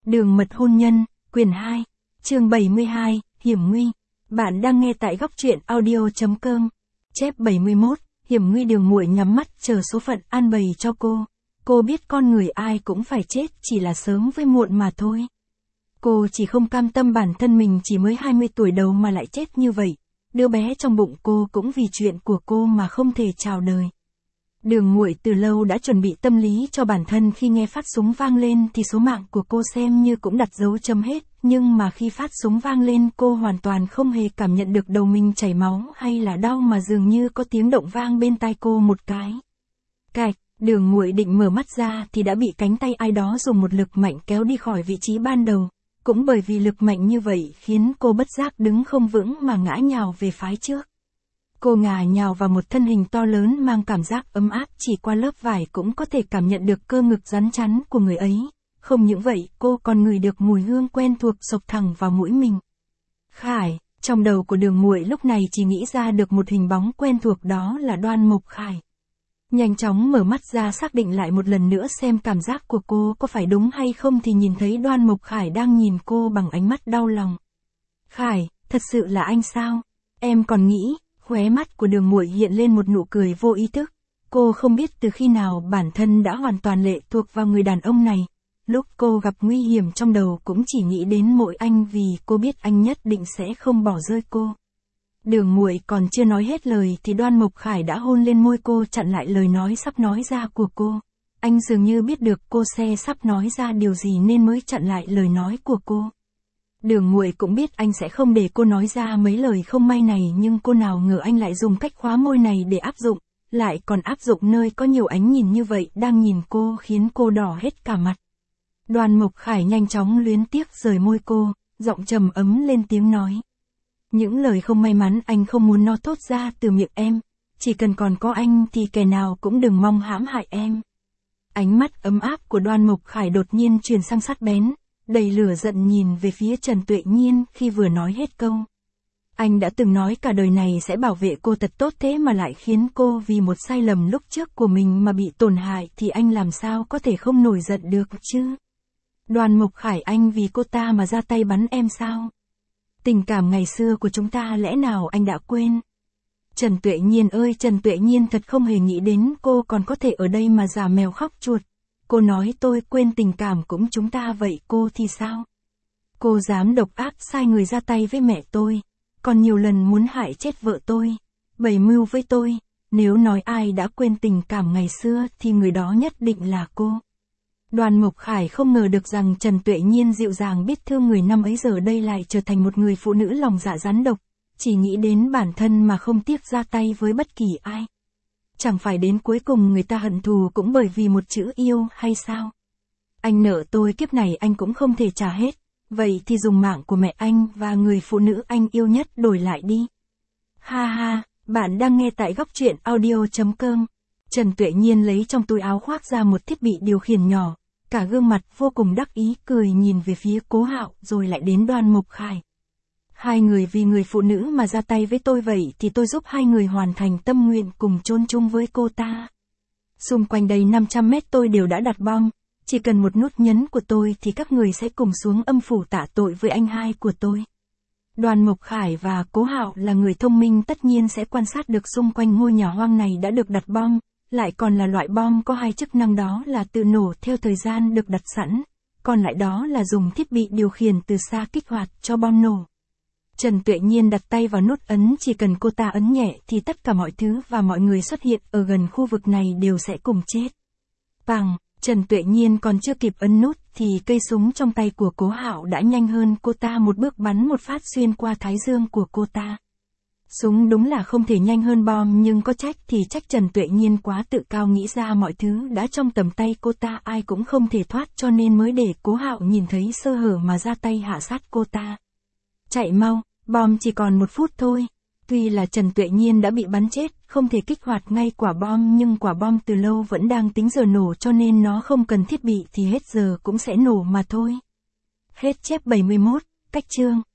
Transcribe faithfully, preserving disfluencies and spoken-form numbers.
Đường mật hôn nhân, quyển hai, chương bảy mươi hai, hiểm nguy. Bạn đang nghe tại góc truyện audio chấm com. Chép bảy mươi mốt, hiểm nguy. Đường muội nhắm mắt chờ số phận an bày cho cô. Cô biết con người ai cũng phải chết, chỉ là sớm với muộn mà thôi. Cô chỉ không cam tâm bản thân mình chỉ mới hai mươi tuổi đầu mà lại chết như vậy. Đứa bé trong bụng cô cũng vì chuyện của cô mà không thể chào đời. Đường muội từ lâu đã chuẩn bị tâm lý cho bản thân, khi nghe phát súng vang lên thì số mạng của cô xem như cũng đặt dấu chấm hết, nhưng mà khi phát súng vang lên cô hoàn toàn không hề cảm nhận được đầu mình chảy máu hay là đau, mà dường như có tiếng động vang bên tai cô một cái. Cạch, đường muội định mở mắt ra thì đã bị cánh tay ai đó dùng một lực mạnh kéo đi khỏi vị trí ban đầu. Cũng bởi vì lực mạnh như vậy khiến cô bất giác đứng không vững mà ngã nhào về phía trước. Cô ngả nhào vào một thân hình to lớn mang cảm giác ấm áp, chỉ qua lớp vải cũng có thể cảm nhận được cơ ngực rắn chắn của người ấy. Không những vậy, cô còn ngửi được mùi hương quen thuộc xộc thẳng vào mũi mình. Khải, trong đầu của đường muội lúc này chỉ nghĩ ra được một hình bóng quen thuộc, đó là Đoan Mộc Khải. Nhanh chóng mở mắt ra xác định lại một lần nữa xem cảm giác của cô có phải đúng hay không thì nhìn thấy Đoan Mộc Khải đang nhìn cô bằng ánh mắt đau lòng. Khải, thật sự là anh sao? Em còn nghĩ. Khóe mắt của đường muội hiện lên một nụ cười vô ý thức. Cô không biết từ khi nào bản thân đã hoàn toàn lệ thuộc vào người đàn ông này. Lúc cô gặp nguy hiểm trong đầu cũng chỉ nghĩ đến mỗi anh, vì cô biết anh nhất định sẽ không bỏ rơi cô. Đường muội còn chưa nói hết lời thì Đoan Mộc Khải đã hôn lên môi cô, chặn lại lời nói sắp nói ra của cô. Anh dường như biết được cô sẽ sắp nói ra điều gì nên mới chặn lại lời nói của cô. Đường muội cũng biết anh sẽ không để cô nói ra mấy lời không may này, nhưng cô nào ngờ anh lại dùng cách khóa môi này để áp dụng, lại còn áp dụng nơi có nhiều ánh nhìn như vậy đang nhìn cô, khiến cô đỏ hết cả mặt. Đoan Mộc Khải nhanh chóng luyến tiếc rời môi cô, giọng trầm ấm lên tiếng nói. Những lời không may mắn anh không muốn nó thốt ra từ miệng em, chỉ cần còn có anh thì kẻ nào cũng đừng mong hãm hại em. Ánh mắt ấm áp của Đoan Mộc Khải đột nhiên chuyển sang sắc bén, đầy lửa giận nhìn về phía Trần Tuệ Nhiên khi vừa nói hết câu. Anh đã từng nói cả đời này sẽ bảo vệ cô thật tốt, thế mà lại khiến cô vì một sai lầm lúc trước của mình mà bị tổn hại, thì anh làm sao có thể không nổi giận được chứ? Đoan Mộc Khải, anh vì cô ta mà ra tay bắn em sao? Tình cảm ngày xưa của chúng ta lẽ nào anh đã quên? Trần Tuệ Nhiên ơi, Trần Tuệ Nhiên thật không hề nghĩ đến cô còn có thể ở đây mà giả mèo khóc chuột. Cô nói tôi quên tình cảm cũng chúng ta, vậy cô thì sao? Cô dám độc ác sai người ra tay với mẹ tôi, còn nhiều lần muốn hại chết vợ tôi, bày mưu với tôi. Nếu nói ai đã quên tình cảm ngày xưa thì người đó nhất định là cô. Đoan Mộc Khải không ngờ được rằng Trần Tuệ Nhiên dịu dàng biết thương người năm ấy giờ đây lại trở thành một người phụ nữ lòng dạ rắn độc, chỉ nghĩ đến bản thân mà không tiếc ra tay với bất kỳ ai. Chẳng phải đến cuối cùng người ta hận thù cũng bởi vì một chữ yêu hay sao? Anh nợ tôi kiếp này anh cũng không thể trả hết, vậy thì dùng mạng của mẹ anh và người phụ nữ anh yêu nhất đổi lại đi. Ha ha, bạn đang nghe tại góc truyện audio chấm com. Trần Tuệ Nhiên lấy trong túi áo khoác ra một thiết bị điều khiển nhỏ, cả gương mặt vô cùng đắc ý cười nhìn về phía Cố Hạo rồi lại đến Đoan Mộc Khải. Hai người vì người phụ nữ mà ra tay với tôi, vậy thì tôi giúp hai người hoàn thành tâm nguyện cùng chôn chung với cô ta. Xung quanh đây năm trăm mét tôi đều đã đặt bom, chỉ cần một nút nhấn của tôi thì các người sẽ cùng xuống âm phủ tạ tội với anh hai của tôi. Đoan Mộc Khải và Cố Hạo là người thông minh, tất nhiên sẽ quan sát được xung quanh ngôi nhà hoang này đã được đặt bom, lại còn là loại bom có hai chức năng, đó là tự nổ theo thời gian được đặt sẵn, còn lại đó là dùng thiết bị điều khiển từ xa kích hoạt cho bom nổ. Trần Tuệ Nhiên đặt tay vào nút ấn, chỉ cần cô ta ấn nhẹ thì tất cả mọi thứ và mọi người xuất hiện ở gần khu vực này đều sẽ cùng chết. Pằng, Trần Tuệ Nhiên còn chưa kịp ấn nút thì cây súng trong tay của Cố Hạo đã nhanh hơn cô ta một bước, bắn một phát xuyên qua thái dương của cô ta. Súng đúng là không thể nhanh hơn bom, nhưng có trách thì trách Trần Tuệ Nhiên quá tự cao, nghĩ ra mọi thứ đã trong tầm tay cô ta ai cũng không thể thoát, cho nên mới để Cố Hạo nhìn thấy sơ hở mà ra tay hạ sát cô ta. Chạy mau, bom chỉ còn một phút thôi. Tuy là Trần Tuệ Nhiên đã bị bắn chết, không thể kích hoạt ngay quả bom, nhưng quả bom từ lâu vẫn đang tính giờ nổ, cho nên nó không cần thiết bị thì hết giờ cũng sẽ nổ mà thôi. Hết chép bảy mươi mốt, cách chương.